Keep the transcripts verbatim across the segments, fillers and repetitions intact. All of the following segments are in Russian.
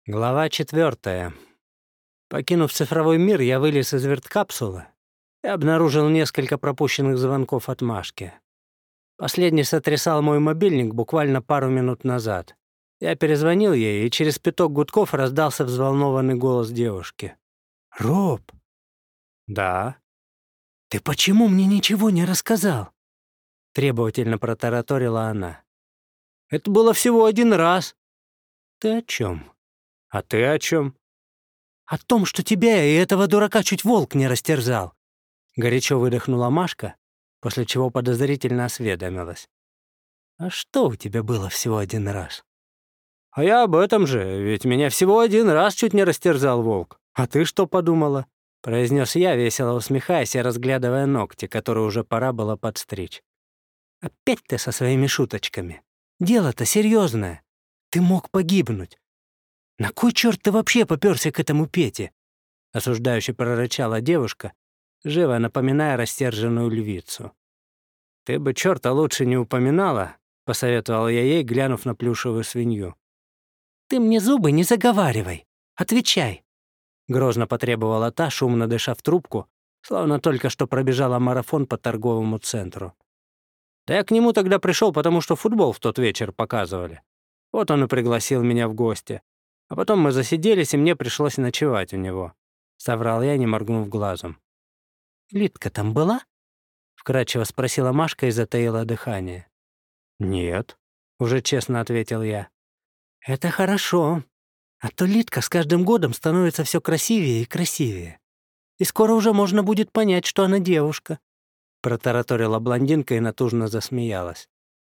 Глава четвертая. Покинув цифровой мир, я вылез из верткапсулы и обнаружил несколько пропущенных звонков от Машки. Последний сотрясал мой мобильник буквально пару минут назад. Я перезвонил ей, и через пяток гудков раздался взволнованный голос девушки. «Роб!» «Да?» «Ты почему мне ничего не рассказал?» Требовательно протараторила она. «Это было всего один раз». «Ты о чем?» «А ты о чем?» «О том, что тебя и этого дурака чуть волк не растерзал!» Горячо выдохнула Машка, после чего подозрительно осведомилась. «А что у тебя было всего один раз?» «А я об этом же, ведь меня всего один раз чуть не растерзал волк. А ты что подумала?» Произнес я, весело усмехаясь и разглядывая ногти, которые уже пора было подстричь. «Опять ты со своими шуточками. Дело-то серьезное. Ты мог погибнуть. На кой черт ты вообще попёрся к этому Пете?» Осуждающе прорычала девушка, живо напоминая растерженную львицу. «Ты бы черта лучше не упоминала», — посоветовал я ей, глянув на плюшевую свинью. «Ты мне зубы не заговаривай. Отвечай», — грозно потребовала та, шумно дыша в трубку, словно только что пробежала марафон по торговому центру. «Да я к нему тогда пришел, потому что футбол в тот вечер показывали. Вот он и пригласил меня в гости. А потом мы засиделись, и мне пришлось ночевать у него», — соврал я, не моргнув глазом. «Лидка там была?» — вкратчиво спросила Машка и затаила дыхание. «Нет», — уже честно ответил я. «Это хорошо. А то Лидка с каждым годом становится все красивее и красивее. И скоро уже можно будет понять, что она девушка», — протараторила блондинка и натужно засмеялась.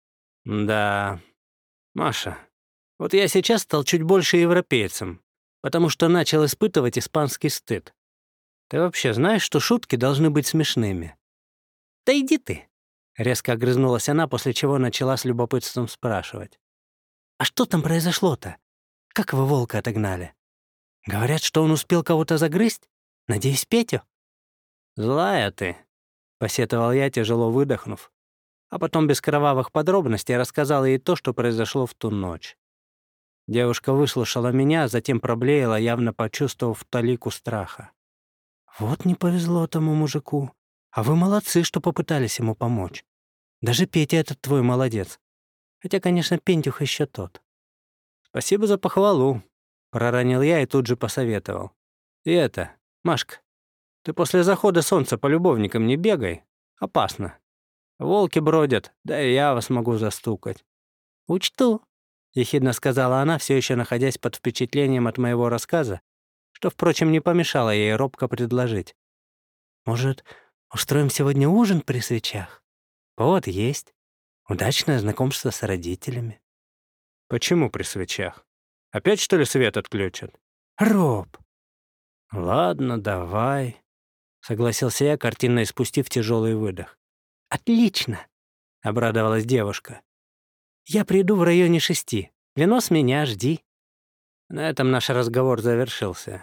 «Да, Маша, вот я сейчас стал чуть больше европейцем, потому что начал испытывать испанский стыд. Ты вообще знаешь, что шутки должны быть смешными?» «Да иди ты!» — резко огрызнулась она, после чего начала с любопытством спрашивать. «А что там произошло-то? Как вы волка отогнали? Говорят, что он успел кого-то загрызть? Надеюсь, Петю?» «Злая ты», — посетовал я, тяжело выдохнув, а потом без кровавых подробностей рассказал ей то, что произошло в ту ночь. Девушка выслушала меня, а затем проблеяла, явно почувствовав талику страха. «Вот не повезло тому мужику. А вы молодцы, что попытались ему помочь. Даже Петя этот твой молодец. Хотя, конечно, Пентюх еще тот». «Спасибо за похвалу», — проронил я и тут же посоветовал. «И это, Машка, ты после захода солнца по любовникам не бегай. Опасно. Волки бродят, да и я вас могу застукать». «Учту», — ехидно сказала она, все еще находясь под впечатлением от моего рассказа, что, впрочем, не помешало ей робко предложить. «Может, устроим сегодня ужин при свечах? Вот, есть. Удачное знакомство с родителями». «Почему при свечах? Опять, что ли, свет отключат?» «Роб!» «Ладно, давай», — согласился я, картинно испустив тяжелый выдох. «Отлично», — обрадовалась девушка. «Я приду в районе шести. Вино с меня, жди». На этом наш разговор завершился.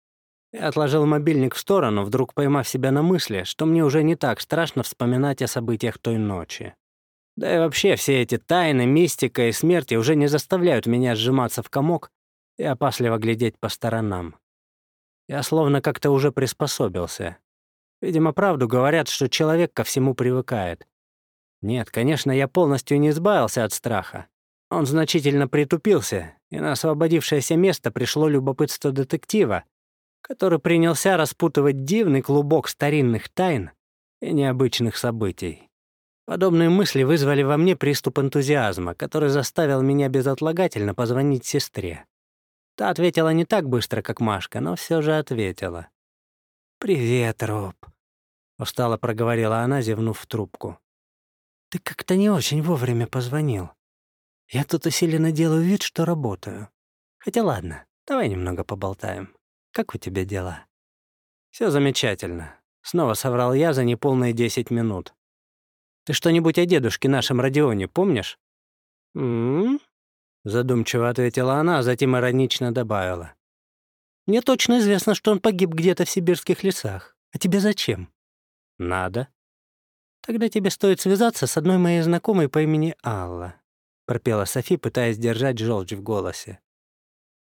Я отложил мобильник в сторону, вдруг поймав себя на мысли, что мне уже не так страшно вспоминать о событиях той ночи. Да и вообще все эти тайны, мистика и смерти уже не заставляют меня сжиматься в комок и опасливо глядеть по сторонам. Я словно как-то уже приспособился. Видимо, правду говорят, что человек ко всему привыкает. Нет, конечно, я полностью не избавился от страха. Он значительно притупился, и на освободившееся место пришло любопытство детектива, который принялся распутывать дивный клубок старинных тайн и необычных событий. Подобные мысли вызвали во мне приступ энтузиазма, который заставил меня безотлагательно позвонить сестре. Та ответила не так быстро, как Машка, но все же ответила. «Привет, Роб», — устало проговорила она, зевнув в трубку. «Ты как-то не очень вовремя позвонил. Я тут усиленно делаю вид, что работаю. Хотя ладно, давай немного поболтаем. Как у тебя дела?» «Все замечательно», — снова соврал я за неполные десять минут. «Ты что-нибудь о дедушке нашем Родионе помнишь?» «М-м-м», задумчиво ответила она, а затем иронично добавила. «Мне точно известно, что он погиб где-то в сибирских лесах. А тебе зачем?» «Надо». «Тогда тебе стоит связаться с одной моей знакомой по имени Алла», пропела Софи, пытаясь держать желчь в голосе.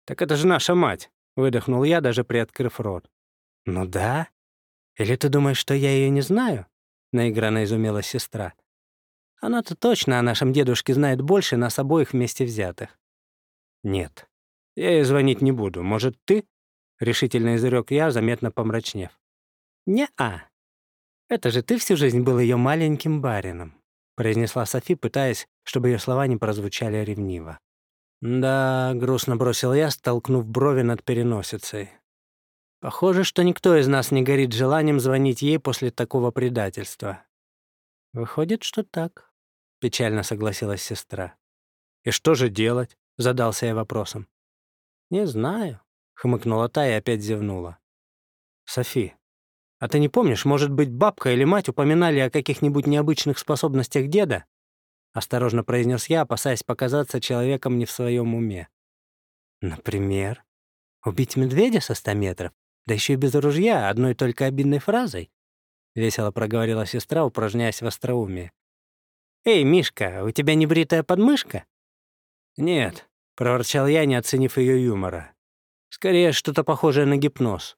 «Так это же наша мать», — выдохнул я, даже приоткрыв рот. «Ну да? Или ты думаешь, что я ее не знаю?» — наигранно изумилась сестра. «Она-то точно о нашем дедушке знает больше нас обоих вместе взятых». «Нет, я ей звонить не буду. Может, ты?» — решительно изрек я, заметно помрачнев. «Не-а. Это же ты всю жизнь был ее маленьким барином», — произнесла Софи, пытаясь, чтобы ее слова не прозвучали ревниво. «Да», — грустно бросил я, столкнув брови над переносицей. «Похоже, что никто из нас не горит желанием звонить ей после такого предательства». «Выходит, что так», — печально согласилась сестра. «И что же делать?» — задался я вопросом. «Не знаю», — хмыкнула та и опять зевнула. «Софи, а ты не помнишь, может быть, бабка или мать упоминали о каких-нибудь необычных способностях деда?» — осторожно произнес я, опасаясь показаться человеком не в своем уме. «Например, убить медведя со ста метров, да еще и без ружья, одной только обидной фразой?» — весело проговорила сестра, упражняясь в остроумии. «Эй, Мишка, у тебя небритая подмышка?» «Нет», — проворчал я, не оценив ее юмора. «Скорее, что-то похожее на гипноз».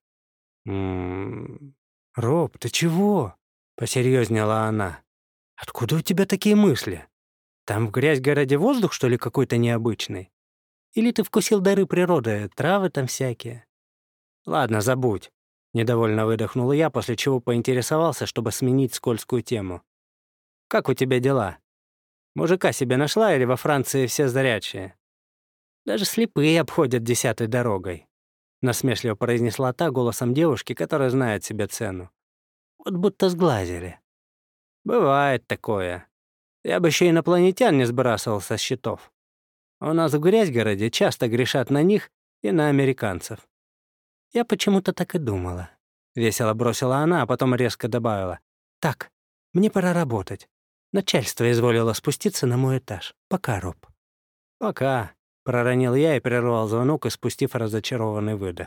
«М-м-м... Роб, ты чего?» — посерьезнела она. «Откуда у тебя такие мысли? Там в грязь-городе воздух, что ли, какой-то необычный? Или ты вкусил дары природы, травы там всякие?» «Ладно, забудь», — недовольно выдохнул я, после чего поинтересовался, чтобы сменить скользкую тему. «Как у тебя дела? Мужика себе нашла или во Франции все зрячие?» «Даже слепые обходят десятой дорогой», — насмешливо произнесла та голосом девушки, которая знает себе цену. «Вот будто сглазили». «Бывает такое. Я бы еще инопланетян не сбрасывал со счетов. У нас в Грязьгороде часто грешат на них и на американцев». «Я почему-то так и думала», — весело бросила она, а потом резко добавила. «Так, мне пора работать. Начальство изволило спуститься на мой этаж. Пока, Роб». «Пока», — проронил я и прервал звонок, испустив разочарованный выдох.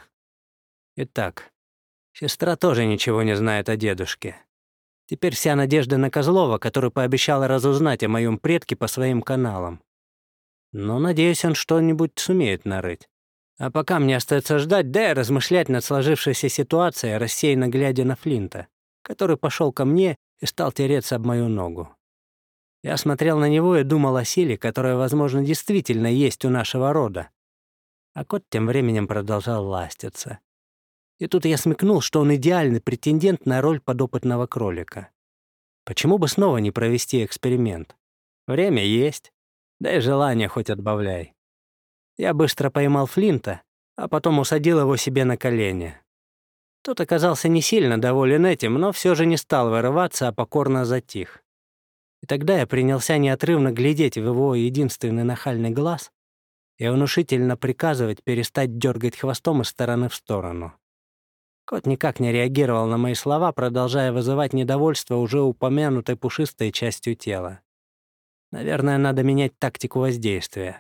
Итак, сестра тоже ничего не знает о дедушке. Теперь вся надежда на Козлова, который пообещал разузнать о моем предке по своим каналам. Но, надеюсь, он что-нибудь сумеет нарыть. А пока мне остается ждать, да и размышлять над сложившейся ситуацией, рассеянно глядя на Флинта, который пошел ко мне и стал тереться об мою ногу. Я смотрел на него и думал о силе, которая, возможно, действительно есть у нашего рода. А кот тем временем продолжал ластиться. И тут я смекнул, что он идеальный претендент на роль подопытного кролика. Почему бы снова не провести эксперимент? Время есть, да и желание хоть отбавляй. Я быстро поймал Флинта, а потом усадил его себе на колени. Тот оказался не сильно доволен этим, но все же не стал вырываться, а покорно затих. И тогда я принялся неотрывно глядеть в его единственный нахальный глаз и внушительно приказывать перестать дергать хвостом из стороны в сторону. Кот никак не реагировал на мои слова, продолжая вызывать недовольство уже упомянутой пушистой частью тела. Наверное, надо менять тактику воздействия.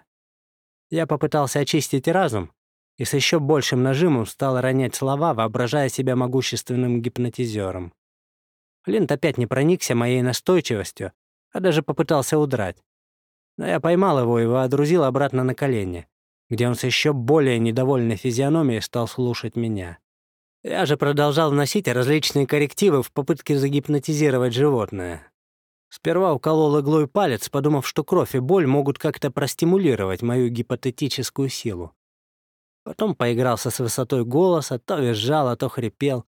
Я попытался очистить разум и с еще большим нажимом стал ронять слова, воображая себя могущественным гипнотизером. Флинт опять не проникся моей настойчивостью, а даже попытался удрать. Но я поймал его и водрузил обратно на колени, где он с еще более недовольной физиономией стал слушать меня. Я же продолжал вносить различные коррективы в попытке загипнотизировать животное. Сперва уколол иглой палец, подумав, что кровь и боль могут как-то простимулировать мою гипотетическую силу. Потом поигрался с высотой голоса, то визжал, а то хрипел.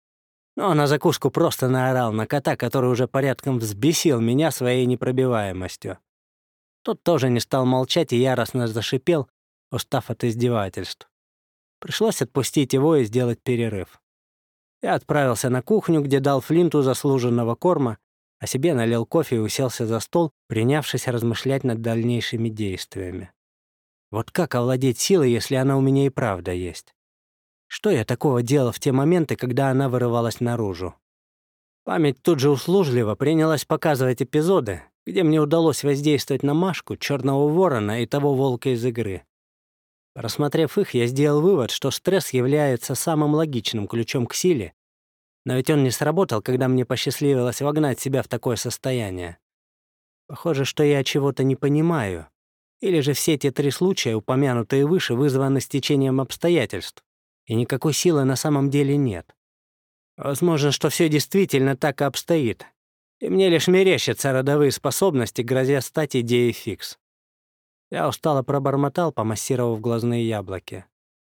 Но на закуску просто наорал на кота, который уже порядком взбесил меня своей непробиваемостью. Тот тоже не стал молчать и яростно зашипел, устав от издевательств. Пришлось отпустить его и сделать перерыв. Я отправился на кухню, где дал Флинту заслуженного корма, а себе налил кофе и уселся за стол, принявшись размышлять над дальнейшими действиями. Вот как овладеть силой, если она у меня и правда есть? Что я такого делал в те моменты, когда она вырывалась наружу? Память тут же услужливо принялась показывать эпизоды, где мне удалось воздействовать на Машку, Черного Ворона и того волка из игры. Рассмотрев их, я сделал вывод, что стресс является самым логичным ключом к силе, но ведь он не сработал, когда мне посчастливилось вогнать себя в такое состояние. Похоже, что я чего-то не понимаю Или же все те три случая, упомянутые выше, вызваны стечением обстоятельств, и никакой силы на самом деле нет. Возможно, что все действительно так и обстоит, и мне лишь мерещатся родовые способности, грозя стать идеей фикс. Я устало пробормотал, помассировав глазные яблоки.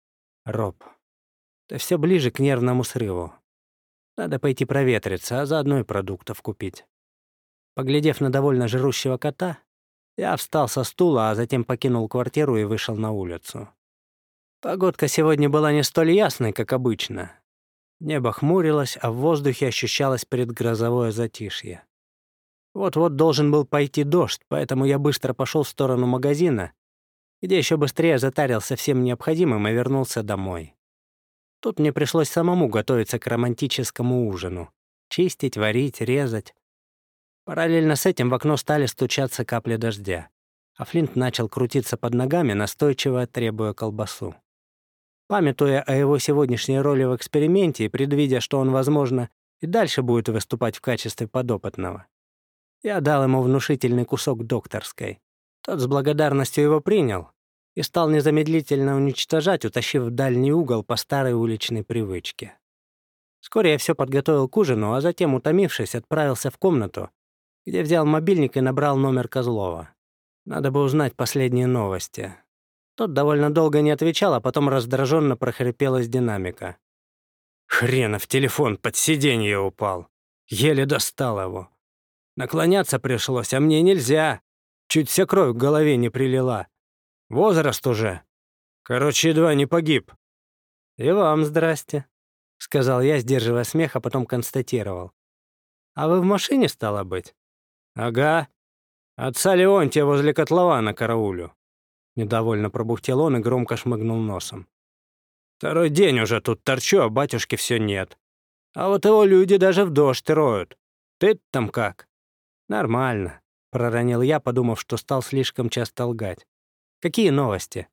Роб, ты все ближе к нервному срыву. Надо пойти проветриться, а заодно и продуктов купить. Поглядев на довольно жирущего кота, я встал со стула, а затем покинул квартиру и вышел на улицу. Погодка сегодня была не столь ясной, как обычно. Небо хмурилось, а в воздухе ощущалось предгрозовое затишье. Вот-вот должен был пойти дождь, поэтому я быстро пошел в сторону магазина, где еще быстрее затарился всем необходимым и вернулся домой. Тут мне пришлось самому готовиться к романтическому ужину. Чистить, варить, резать. Параллельно с этим в окно стали стучаться капли дождя, а Флинт начал крутиться под ногами, настойчиво требуя колбасу. Памятуя о его сегодняшней роли в эксперименте и предвидя, что он, возможно, и дальше будет выступать в качестве подопытного, я дал ему внушительный кусок докторской. Тот с благодарностью его принял и стал незамедлительно уничтожать, утащив в дальний угол по старой уличной привычке. Вскоре я все подготовил к ужину, а затем, утомившись, отправился в комнату, где взял мобильник и набрал номер Козлова. Надо бы узнать последние новости. Тот довольно долго не отвечал, а потом раздраженно прохрипел из динамика. «Хренов телефон под сиденье упал. Еле достал его. Наклоняться пришлось, а мне нельзя. Чуть вся кровь к голове не прилила. Возраст уже. Короче, едва не погиб». «И вам здрасте», — сказал я, сдерживая смех, а потом констатировал. «А вы в машине, стало быть?» «Ага. Отца Леонтия возле котлована караулю». Недовольно пробухтел он и громко шмыгнул носом. «Второй день уже тут торчу, а батюшки все нет. А вот его люди даже в дождь роют. Ты там как?» «Нормально», — проронил я, подумав, что стал слишком часто лгать. «Какие новости?»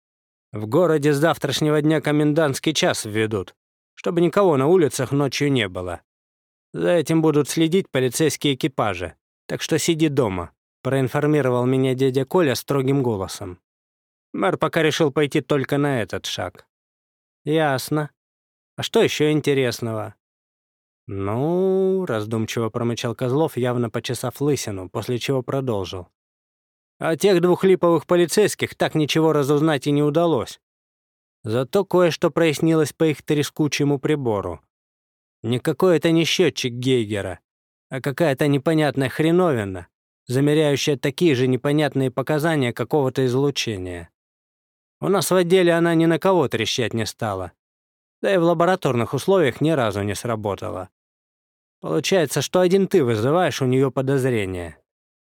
«В городе с завтрашнего дня комендантский час введут, чтобы никого на улицах ночью не было. За этим будут следить полицейские экипажи, так что сиди дома», — проинформировал меня дядя Коля строгим голосом. Мэр пока решил пойти только на этот шаг. «Ясно. А что еще интересного?» «Ну...» — раздумчиво промычал Козлов, явно почесав лысину, после чего продолжил. «А тех двух липовых полицейских так ничего разузнать и не удалось. Зато кое-что прояснилось по их трескучему прибору. Никакой это не счетчик Гейгера, а какая-то непонятная хреновина, замеряющая такие же непонятные показания какого-то излучения. У нас в отделе она ни на кого трещать не стала, да и в лабораторных условиях ни разу не сработала. Получается, что один ты вызываешь у нее подозрения.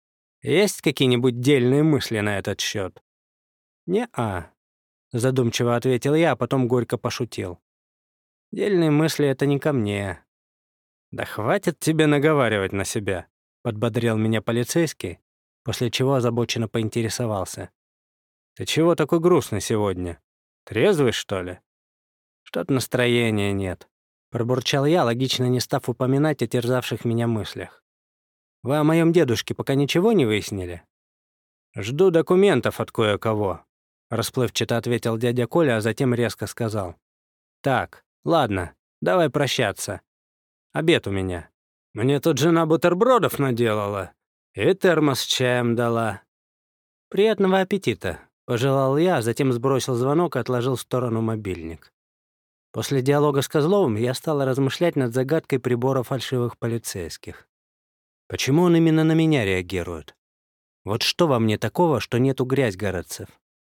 Есть какие-нибудь дельные мысли на этот счет?» «Не-а», — задумчиво ответил я, а потом горько пошутил. «Дельные мысли — это не ко мне». «Да хватит тебе наговаривать на себя», — подбодрил меня полицейский, после чего озабоченно поинтересовался. «Ты чего такой грустный сегодня? Трезвый, что ли?» «Что-то настроения нет», — пробурчал я, логично не став упоминать о терзавших меня мыслях. «Вы о моем дедушке пока ничего не выяснили?» «Жду документов от кое-кого», — расплывчато ответил дядя Коля, а затем резко сказал. «Так, ладно, давай прощаться. Обед у меня. Мне тут жена бутербродов наделала и термос с чаем дала». «Приятного аппетита», — пожелал я, а затем сбросил звонок и отложил в сторону мобильник. После диалога с Козловым я стал размышлять над загадкой прибора фальшивых полицейских. Почему он именно на меня реагирует? Вот что во мне такого, что нету грязьгородцев?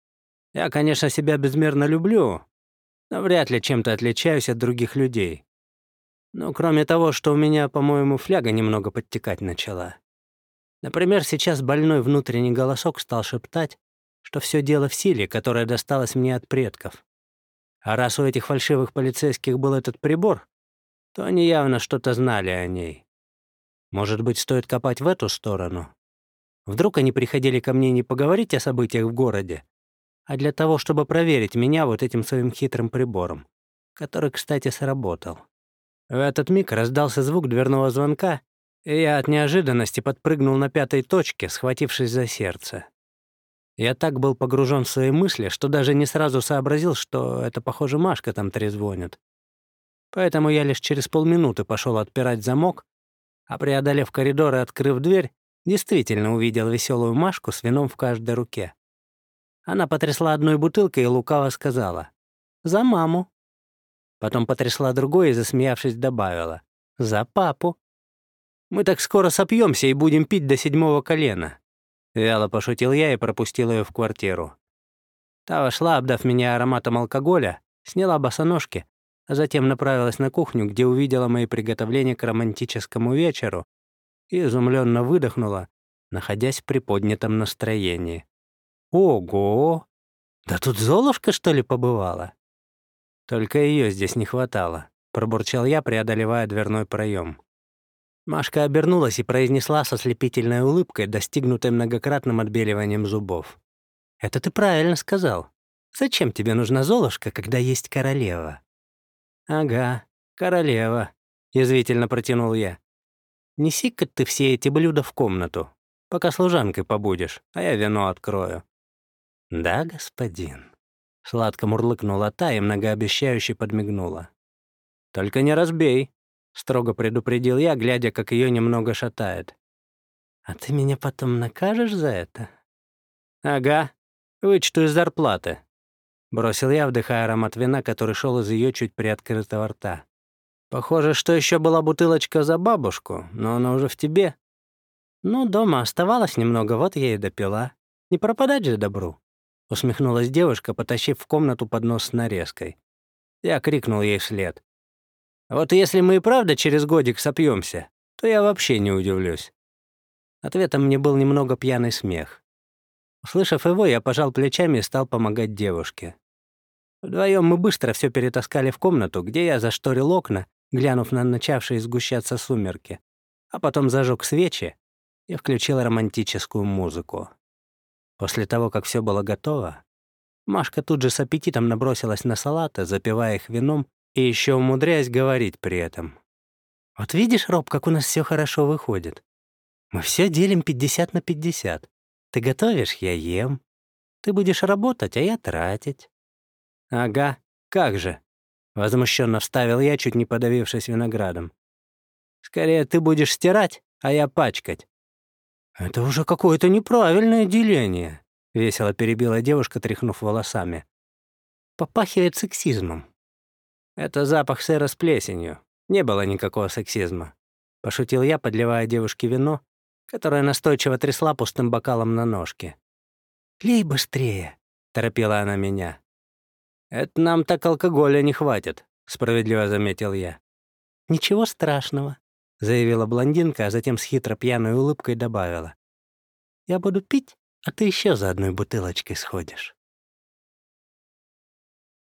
Я, конечно, себя безмерно люблю, но вряд ли чем-то отличаюсь от других людей. Ну, кроме того, что у меня, по-моему, фляга немного подтекать начала. Например, сейчас больной внутренний голосок стал шептать, что все дело в силе, которая досталась мне от предков. А раз у этих фальшивых полицейских был этот прибор, то они явно что-то знали о ней. Может быть, стоит копать в эту сторону? Вдруг они приходили ко мне не поговорить о событиях в городе, а для того, чтобы проверить меня вот этим своим хитрым прибором, который, кстати, сработал. В этот миг раздался звук дверного звонка, и я от неожиданности подпрыгнул на пятой точке, схватившись за сердце. Я так был погружен в свои мысли, что даже не сразу сообразил, что это, похоже, Машка там трезвонит. Поэтому я лишь через полминуты пошел отпирать замок, а, преодолев коридор и открыв дверь, действительно увидел веселую Машку с вином в каждой руке. Она потрясла одной бутылкой и лукаво сказала: «За маму». Потом потрясла другой и, засмеявшись, добавила: «За папу». «Мы так скоро сопьемся и будем пить до седьмого колена», — вяло пошутил я и пропустил ее в квартиру. Та вошла, обдав меня ароматом алкоголя, сняла босоножки, а затем направилась на кухню, где увидела мои приготовления к романтическому вечеру и изумленно выдохнула, находясь в приподнятом настроении. «Ого! Да тут Золушка, что ли, побывала?» «Только ее здесь не хватало», — пробурчал я, преодолевая дверной проем. Машка обернулась и произнесла со слепительной улыбкой, достигнутой многократным отбеливанием зубов: «Это ты правильно сказал. Зачем тебе нужна Золушка, когда есть королева?» «Ага, королева», — язвительно протянул я. «Неси-ка ты все эти блюда в комнату, пока служанкой побудешь, а я вино открою». «Да, господин», — сладко мурлыкнула та и многообещающе подмигнула. «Только не разбей», — строго предупредил я, глядя, как ее немного шатает. «А ты меня потом накажешь за это?» «Ага, вычту из зарплаты», — бросил я, вдыхая аромат вина, который шел из ее чуть приоткрытого рта. «Похоже, что еще была бутылочка за бабушку, но она уже в тебе». «Ну, дома оставалось немного, вот я и допила. Не пропадать же добру», — усмехнулась девушка, потащив в комнату поднос с нарезкой. Я крикнул ей вслед: «Вот если мы и правда через годик сопьемся, то я вообще не удивлюсь». Ответом мне был немного пьяный смех. Услышав его, я пожал плечами и стал помогать девушке. Вдвоем мы быстро все перетаскали в комнату, где я зашторил окна, глянув на начавшие сгущаться сумерки, а потом зажег свечи и включил романтическую музыку. После того, как все было готово, Машка тут же с аппетитом набросилась на салаты, запивая их вином и еще умудряясь говорить при этом: «Вот видишь, Роб, как у нас все хорошо выходит. Мы все делим пятьдесят на пятьдесят. Ты готовишь — я ем. Ты будешь работать, а я тратить». «Ага, как же», — возмущенно вставил я, чуть не подавившись виноградом. «Скорее ты будешь стирать, а я пачкать». «Это уже какое-то неправильное деление», — весело перебила девушка, тряхнув волосами. «Попахивает сексизмом». «Это запах сыра с плесенью. Не было никакого сексизма», — пошутил я, подливая девушке вино, которое настойчиво трясла пустым бокалом на ножке. «Лей быстрее», — торопила она меня. «Это нам так алкоголя не хватит», — справедливо заметил я. «Ничего страшного», — заявила блондинка, а затем с хитро пьяной улыбкой добавила: «Я буду пить, а ты еще за одной бутылочкой сходишь».